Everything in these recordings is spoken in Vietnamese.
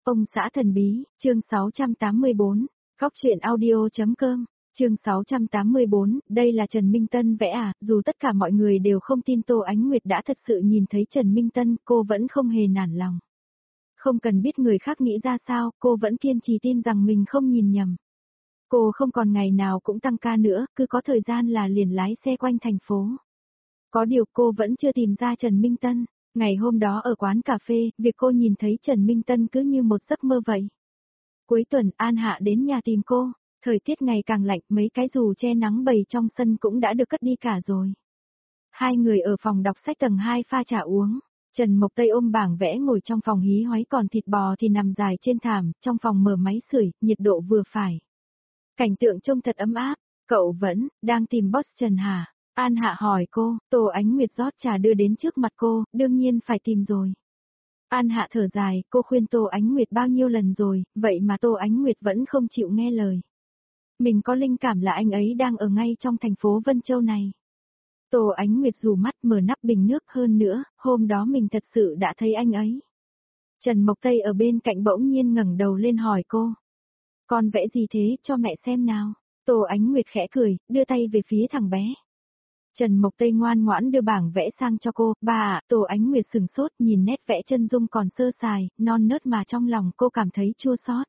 Ông xã thần bí, chương 684, góc truyện audio.com, chương 684, đây là Trần Minh Tân vẽ à, dù tất cả mọi người đều không tin Tô Ánh Nguyệt đã thật sự nhìn thấy Trần Minh Tân, cô vẫn không hề nản lòng. Không cần biết người khác nghĩ ra sao, cô vẫn kiên trì tin rằng mình không nhìn nhầm. Cô không còn ngày nào cũng tăng ca nữa, cứ có thời gian là liền lái xe quanh thành phố. Có điều cô vẫn chưa tìm ra Trần Minh Tân. Ngày hôm đó ở quán cà phê, việc cô nhìn thấy Trần Minh Tân cứ như một giấc mơ vậy. Cuối tuần An Hạ đến nhà tìm cô, thời tiết ngày càng lạnh, mấy cái dù che nắng bày trong sân cũng đã được cất đi cả rồi. Hai người ở phòng đọc sách tầng 2 pha trà uống. Trần Mộc Tây ôm bảng vẽ ngồi trong phòng hí hoáy, còn thịt bò thì nằm dài trên thảm, trong phòng mở máy sưởi, nhiệt độ vừa phải. Cảnh tượng trông thật ấm áp. Cậu vẫn đang tìm boss Trần hả? An Hạ hỏi cô. Tô Ánh Nguyệt rót trà đưa đến trước mặt cô, đương nhiên phải tìm rồi. An Hạ thở dài, cô khuyên Tô Ánh Nguyệt bao nhiêu lần rồi, vậy mà Tô Ánh Nguyệt vẫn không chịu nghe lời. Mình có linh cảm là anh ấy đang ở ngay trong thành phố Vân Châu này. Tô Ánh Nguyệt rủ mắt mở nắp bình nước, hơn nữa, hôm đó mình thật sự đã thấy anh ấy. Trần Mộc Tây ở bên cạnh bỗng nhiên ngẩng đầu lên hỏi cô. Con vẽ gì thế, cho mẹ xem nào. Tô Ánh Nguyệt khẽ cười, đưa tay về phía thằng bé. Trần Mộc Tây ngoan ngoãn đưa bảng vẽ sang cho cô. Bà ạ, Tô Ánh Nguyệt sừng sốt nhìn nét vẽ chân dung còn sơ sài, non nớt mà trong lòng cô cảm thấy chua xót.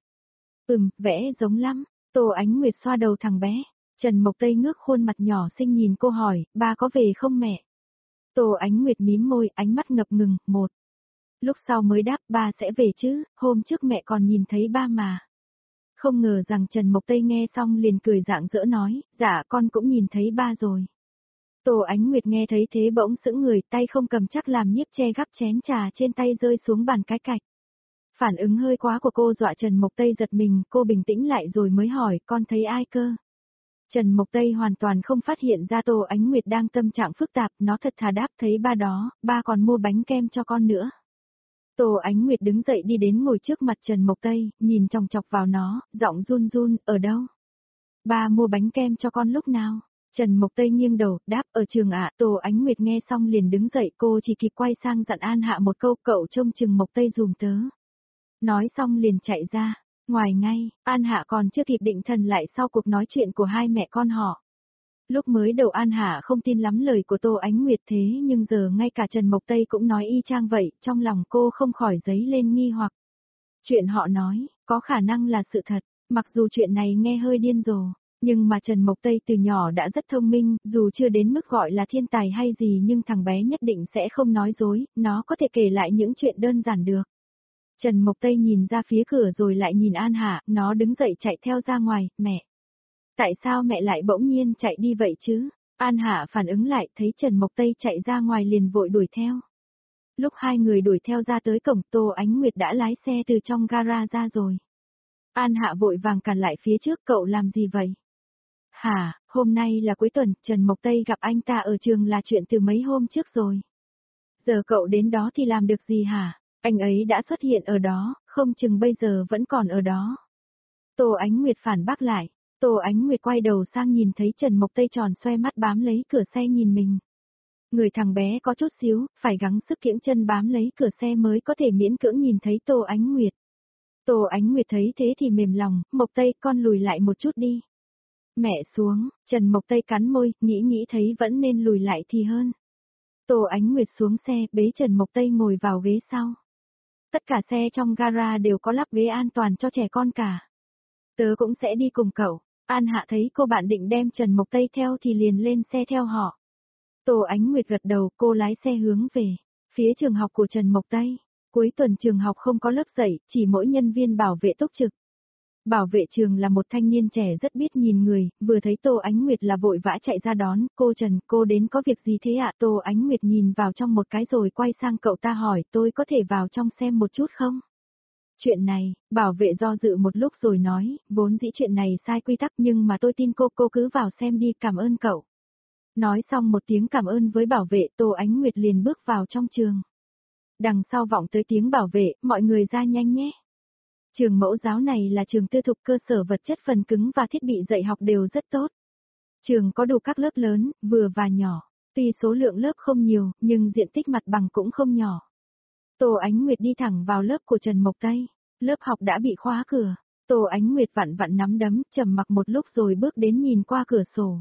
Vẽ giống lắm. Tô Ánh Nguyệt xoa đầu thằng bé. Trần Mộc Tây ngước khuôn mặt nhỏ xinh nhìn cô hỏi, ba có về không mẹ? Tô Ánh Nguyệt mím môi, ánh mắt ngập ngừng, một. Lúc sau mới đáp, ba sẽ về chứ, hôm trước mẹ còn nhìn thấy ba mà. Không ngờ rằng Trần Mộc Tây nghe xong liền cười rạng rỡ nói, dạ con cũng nhìn thấy ba rồi. Tô Ánh Nguyệt nghe thấy thế bỗng sững người, tay không cầm chắc làm nhiếp che gắp chén trà trên tay rơi xuống bàn cái cạch. Phản ứng hơi quá của cô dọa Trần Mộc Tây giật mình, cô bình tĩnh lại rồi mới hỏi, con thấy ai cơ? Trần Mộc Tây hoàn toàn không phát hiện ra Tô Ánh Nguyệt đang tâm trạng phức tạp, nó thật thà đáp, thấy ba đó, ba còn mua bánh kem cho con nữa. Tô Ánh Nguyệt đứng dậy đi đến ngồi trước mặt Trần Mộc Tây, nhìn chòng chọc vào nó, giọng run run, ở đâu? Ba mua bánh kem cho con lúc nào? Trần Mộc Tây nghiêng đầu, đáp, ở trường ạ. Tô Ánh Nguyệt nghe xong liền đứng dậy, cô chỉ kịp quay sang dặn An Hạ một câu, cậu trông chừng Mộc Tây dùm tớ. Nói xong liền chạy ra. Ngoài ngay, An Hạ còn chưa kịp định thần lại sau cuộc nói chuyện của hai mẹ con họ. Lúc mới đầu An Hạ không tin lắm lời của Tô Ánh Nguyệt, thế nhưng giờ ngay cả Trần Mộc Tây cũng nói y chang vậy, trong lòng cô không khỏi dấy lên nghi hoặc. Chuyện họ nói, có khả năng là sự thật, mặc dù chuyện này nghe hơi điên rồ, nhưng mà Trần Mộc Tây từ nhỏ đã rất thông minh, dù chưa đến mức gọi là thiên tài hay gì nhưng thằng bé nhất định sẽ không nói dối, nó có thể kể lại những chuyện đơn giản được. Trần Mộc Tây nhìn ra phía cửa rồi lại nhìn An Hạ, nó đứng dậy chạy theo ra ngoài, mẹ. Tại sao mẹ lại bỗng nhiên chạy đi vậy chứ? An Hạ phản ứng lại, thấy Trần Mộc Tây chạy ra ngoài liền vội đuổi theo. Lúc hai người đuổi theo ra tới cổng, Tô Ánh Nguyệt đã lái xe từ trong gara ra rồi. An Hạ vội vàng cản lại phía trước, cậu làm gì vậy? Hả, hôm nay là cuối tuần, Trần Mộc Tây gặp anh ta ở trường là chuyện từ mấy hôm trước rồi. Giờ cậu đến đó thì làm được gì hả? Anh ấy đã xuất hiện ở đó, không chừng bây giờ vẫn còn ở đó. Tô Ánh Nguyệt phản bác lại. Tô Ánh Nguyệt quay đầu sang nhìn thấy Trần Mộc Tây tròn xoe mắt bám lấy cửa xe nhìn mình. Người thằng bé có chút xíu, phải gắng sức kiễng chân bám lấy cửa xe mới có thể miễn cưỡng nhìn thấy Tô Ánh Nguyệt. Tô Ánh Nguyệt thấy thế thì mềm lòng, Mộc Tây con lùi lại một chút đi. Mẹ xuống, Trần Mộc Tây cắn môi, nghĩ thấy vẫn nên lùi lại thì hơn. Tô Ánh Nguyệt xuống xe, bế Trần Mộc Tây ngồi vào ghế sau. Tất cả xe trong gara đều có lắp ghế an toàn cho trẻ con cả. Tớ cũng sẽ đi cùng cậu. An Hạ thấy cô bạn định đem Trần Mộc Tây theo thì liền lên xe theo họ. Tô Ánh Nguyệt gật đầu, cô lái xe hướng về phía trường học của Trần Mộc Tây. Cuối tuần trường học không có lớp dạy, chỉ mỗi nhân viên bảo vệ túc trực. Bảo vệ trường là một thanh niên trẻ rất biết nhìn người, vừa thấy Tô Ánh Nguyệt là vội vã chạy ra đón, cô Trần, cô đến có việc gì thế ạ? Tô Ánh Nguyệt nhìn vào trong một cái rồi quay sang cậu ta hỏi, tôi có thể vào trong xem một chút không? Chuyện này, bảo vệ do dự một lúc rồi nói, vốn dĩ chuyện này sai quy tắc nhưng mà tôi tin cô cứ vào xem đi, cảm ơn cậu. Nói xong một tiếng cảm ơn với bảo vệ, Tô Ánh Nguyệt liền bước vào trong trường. Đằng sau vọng tới tiếng bảo vệ, mọi người ra nhanh nhé. Trường mẫu giáo này là trường tư thục, cơ sở vật chất phần cứng và thiết bị dạy học đều rất tốt. Trường có đủ các lớp lớn, vừa và nhỏ. Tuy số lượng lớp không nhiều, nhưng diện tích mặt bằng cũng không nhỏ. Tô Ánh Nguyệt đi thẳng vào lớp của Trần Mộc Tây. Lớp học đã bị khóa cửa. Tô Ánh Nguyệt vặn vặn nắm đấm, trầm mặc một lúc rồi bước đến nhìn qua cửa sổ.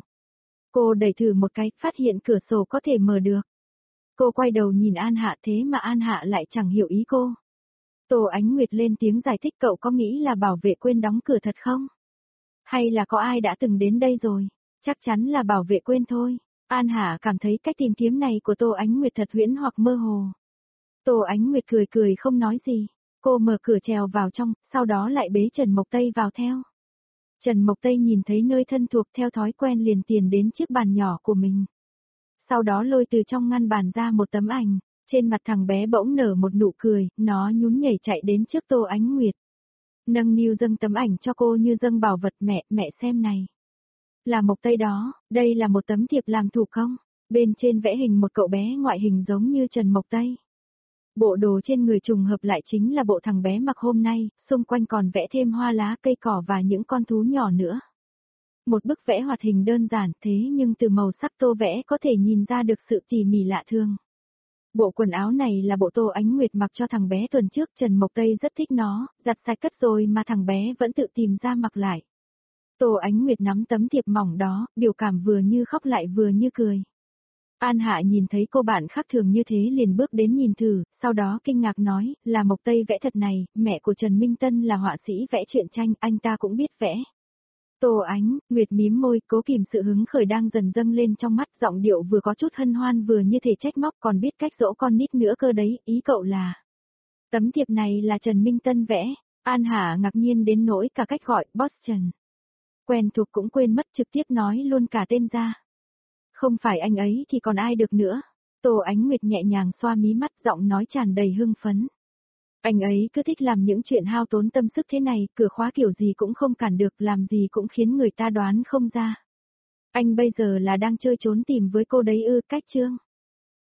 Cô đẩy thử một cái, phát hiện cửa sổ có thể mở được. Cô quay đầu nhìn An Hạ thế mà An Hạ lại chẳng hiểu ý cô. Tô Ánh Nguyệt lên tiếng giải thích, cậu có nghĩ là bảo vệ quên đóng cửa thật không? Hay là có ai đã từng đến đây rồi? Chắc chắn là bảo vệ quên thôi. An Hạ cảm thấy cách tìm kiếm này của Tô Ánh Nguyệt thật huyễn hoặc mơ hồ. Tô Ánh Nguyệt cười cười không nói gì. Cô mở cửa trèo vào trong, sau đó lại bế Trần Mộc Tây vào theo. Trần Mộc Tây nhìn thấy nơi thân thuộc theo thói quen liền tiền đến chiếc bàn nhỏ của mình. Sau đó lôi từ trong ngăn bàn ra một tấm ảnh, trên mặt thằng bé bỗng nở một nụ cười, nó nhún nhảy chạy đến trước Tô Ánh Nguyệt. Nâng niu dâng tấm ảnh cho cô như dâng bảo vật, mẹ xem này. Là Mộc Tây đó, đây là một tấm thiệp làm thủ công, bên trên vẽ hình một cậu bé ngoại hình giống như Trần Mộc Tây. Bộ đồ trên người trùng hợp lại chính là bộ thằng bé mặc hôm nay, xung quanh còn vẽ thêm hoa lá cây cỏ và những con thú nhỏ nữa. Một bức vẽ hoạt hình đơn giản thế nhưng từ màu sắc tô vẽ có thể nhìn ra được sự tỉ mỉ lạ thường. Bộ quần áo này là bộ Tô Ánh Nguyệt mặc cho thằng bé tuần trước, Trần Mộc Tây rất thích nó, giặt sạch cất rồi mà thằng bé vẫn tự tìm ra mặc lại. Tô Ánh Nguyệt nắm tấm thiệp mỏng đó, biểu cảm vừa như khóc lại vừa như cười. An Hạ nhìn thấy cô bạn khác thường như thế liền bước đến nhìn thử, sau đó kinh ngạc nói, là Mộc Tây vẽ thật này, mẹ của Trần Minh Tân là họa sĩ vẽ truyện tranh, anh ta cũng biết vẽ. Tô Ánh Nguyệt mím môi, cố kìm sự hứng khởi đang dần dâng lên trong mắt, giọng điệu vừa có chút hân hoan vừa như thể trách móc, còn biết cách dỗ con nít nữa cơ đấy, ý cậu là. Tấm thiệp này là Trần Minh Tân vẽ. An Hạ ngạc nhiên đến nỗi cả cách gọi, Boss Trần. Quen thuộc cũng quên mất, trực tiếp nói luôn cả tên ra. Không phải anh ấy thì còn ai được nữa. Tô Ánh Nguyệt nhẹ nhàng xoa mí mắt, giọng nói tràn đầy hưng phấn. Anh ấy cứ thích làm những chuyện hao tốn tâm sức thế này, cửa khóa kiểu gì cũng không cản được, làm gì cũng khiến người ta đoán không ra. Anh bây giờ là đang chơi trốn tìm với cô đấy ư, cách Trương.